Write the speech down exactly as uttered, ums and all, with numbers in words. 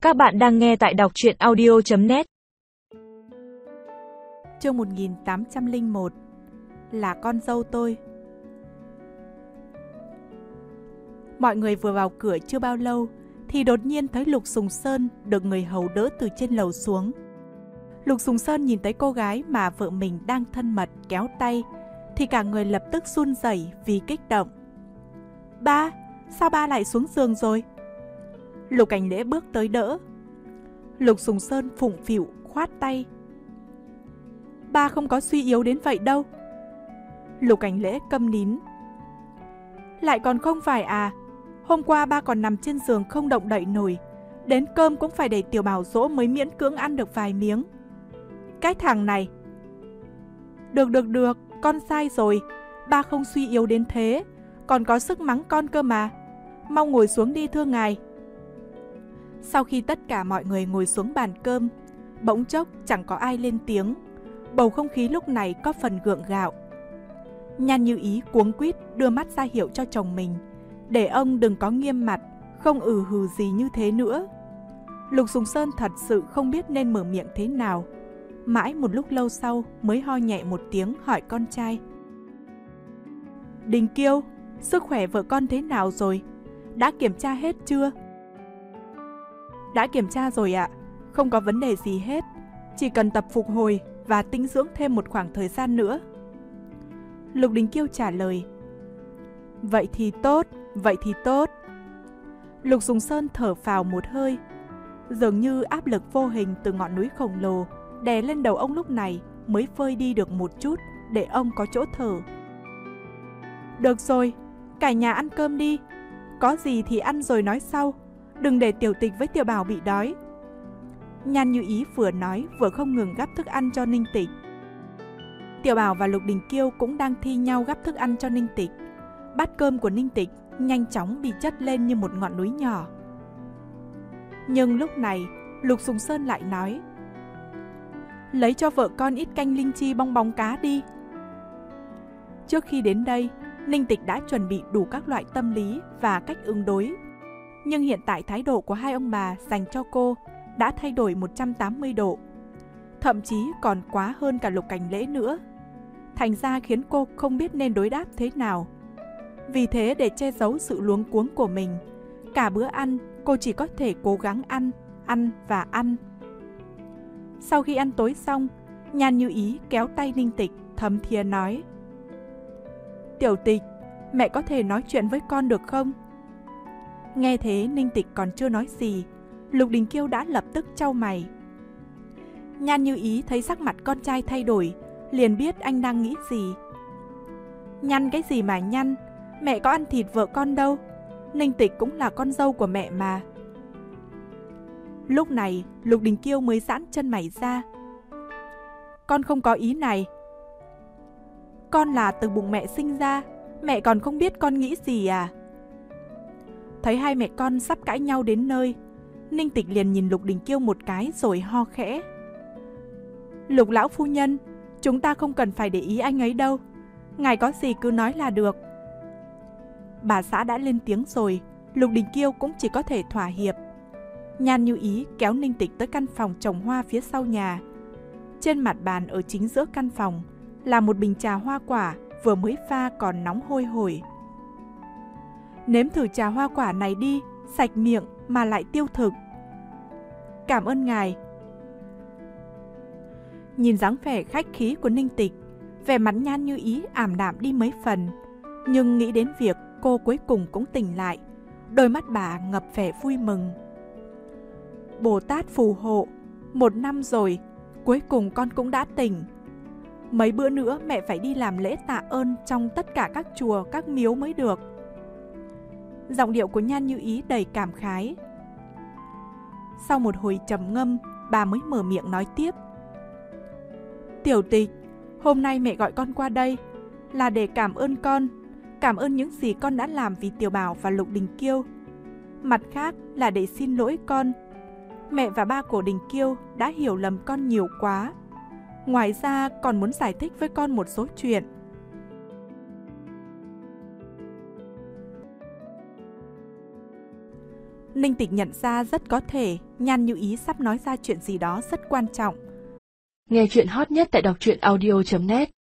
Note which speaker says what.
Speaker 1: Các bạn đang nghe tại đọc truyện audio chấm net.
Speaker 2: Chương một nghìn tám trăm lẻ một. Là con dâu tôi. Mọi người vừa vào cửa chưa bao lâu thì đột nhiên thấy Lục Sùng Sơn được người hầu đỡ từ trên lầu xuống. Lục Sùng Sơn nhìn thấy cô gái mà vợ mình đang thân mật kéo tay thì cả người lập tức run rẩy vì kích động. Ba, sao ba lại xuống giường rồi? Lục Cảnh Lễ bước tới đỡ. Lục Sùng Sơn phụng phịu khoát tay. Ba không có suy yếu đến vậy đâu. Lục Cảnh Lễ câm nín. Lại còn không phải à? Hôm qua ba còn nằm trên giường không động đậy nổi, đến cơm cũng phải để Tiểu Bảo dỗ mới miễn cưỡng ăn được vài miếng. Cái thằng này. Được được được, con sai rồi. Ba không suy yếu đến thế, còn có sức mắng con cơ mà. Mau ngồi xuống đi thưa ngài. Sau khi tất cả mọi người ngồi xuống bàn cơm, bỗng chốc chẳng có ai lên tiếng. Bầu không khí lúc này có phần gượng gạo. Nhan Như Ý cuống quýt đưa mắt ra hiệu cho chồng mình, để ông đừng có nghiêm mặt, không ừ hừ gì như thế nữa. Lục Sùng Sơn thật sự không biết nên mở miệng thế nào. Mãi một lúc lâu sau mới ho nhẹ một tiếng hỏi con trai. Đình Kiêu, sức khỏe vợ con thế nào rồi? Đã kiểm tra hết chưa? Đã kiểm tra rồi ạ, không có vấn đề gì hết. Chỉ cần tập phục hồi và tĩnh dưỡng thêm một khoảng thời gian nữa. Lục Đình Kiêu trả lời. Vậy thì tốt, vậy thì tốt. Lục Sùng Sơn thở phào một hơi. Dường như áp lực vô hình từ ngọn núi khổng lồ đè lên đầu ông lúc này mới vơi đi được một chút để ông có chỗ thở. Được rồi, cả nhà ăn cơm đi. Có gì thì ăn rồi nói sau. Đừng để Tiểu Tịch với Tiểu Bảo bị đói. Nhan Như Ý vừa nói vừa không ngừng gắp thức ăn cho Ninh Tịch. Tiểu Bảo và Lục Đình Kiêu cũng đang thi nhau gắp thức ăn cho Ninh Tịch. Bát cơm của Ninh Tịch nhanh chóng bị chất lên như một ngọn núi nhỏ. Nhưng lúc này Lục Sùng Sơn lại nói. Lấy cho vợ con ít canh linh chi bong bóng cá đi. Trước khi đến đây, Ninh Tịch đã chuẩn bị đủ các loại tâm lý và cách ứng đối. Nhưng hiện tại thái độ của hai ông bà dành cho cô đã thay đổi một trăm tám mươi độ. Thậm chí còn quá hơn cả Lục Cảnh Lễ nữa. Thành ra khiến cô không biết nên đối đáp thế nào. Vì thế để che giấu sự luống cuống của mình, cả bữa ăn cô chỉ có thể cố gắng ăn, ăn và ăn. Sau khi ăn tối xong, Nhan Như Ý kéo tay Ninh Tịch thấm thía nói. Tiểu Tịch, mẹ có thể nói chuyện với con được không? Nghe thế Ninh Tịch còn chưa nói gì, Lục Đình Kiêu đã lập tức chau mày. Nhan Như Ý thấy sắc mặt con trai thay đổi, liền biết anh đang nghĩ gì. Nhăn cái gì mà nhăn, mẹ có ăn thịt vợ con đâu. Ninh Tịch cũng là con dâu của mẹ mà. Lúc này Lục Đình Kiêu mới giãn chân mày ra. Con không có ý này. Con là từ bụng mẹ sinh ra, mẹ còn không biết con nghĩ gì à? Thấy hai mẹ con sắp cãi nhau đến nơi, Ninh Tịch liền nhìn Lục Đình Kiêu một cái rồi ho khẽ. Lục lão phu nhân, chúng ta không cần phải để ý anh ấy đâu. Ngài có gì cứ nói là được. Bà xã đã lên tiếng rồi, Lục Đình Kiêu cũng chỉ có thể thỏa hiệp. Nhan Như Ý kéo Ninh Tịch tới căn phòng trồng hoa phía sau nhà. Trên mặt bàn ở chính giữa căn phòng là một bình trà hoa quả vừa mới pha còn nóng hôi hổi. Nếm thử trà hoa quả này đi, sạch miệng mà lại tiêu thực. Cảm ơn ngài. Nhìn dáng vẻ khách khí của Ninh Tịch, vẻ mặt Nhan Như Ý ảm đạm đi mấy phần. Nhưng nghĩ đến việc cô cuối cùng cũng tỉnh lại, đôi mắt bà ngập vẻ vui mừng. Bồ Tát phù hộ, một năm rồi, cuối cùng con cũng đã tỉnh. Mấy bữa nữa mẹ phải đi làm lễ tạ ơn trong tất cả các chùa, các miếu mới được. Giọng điệu của Nhan Như Ý đầy cảm khái. Sau một hồi trầm ngâm, bà mới mở miệng nói tiếp. Tiểu Tịch, hôm nay mẹ gọi con qua đây là để cảm ơn con, cảm ơn những gì con đã làm vì Tiểu Bảo và Lục Đình Kiêu. Mặt khác là để xin lỗi con. Mẹ và ba của Đình Kiêu đã hiểu lầm con nhiều quá. Ngoài ra còn muốn giải thích với con một số chuyện. Ninh Tịch nhận ra rất có thể Nhan Như Ý sắp nói ra chuyện gì đó rất quan trọng.
Speaker 3: Nghe chuyện hot nhất tại đọc truyện audio chấm net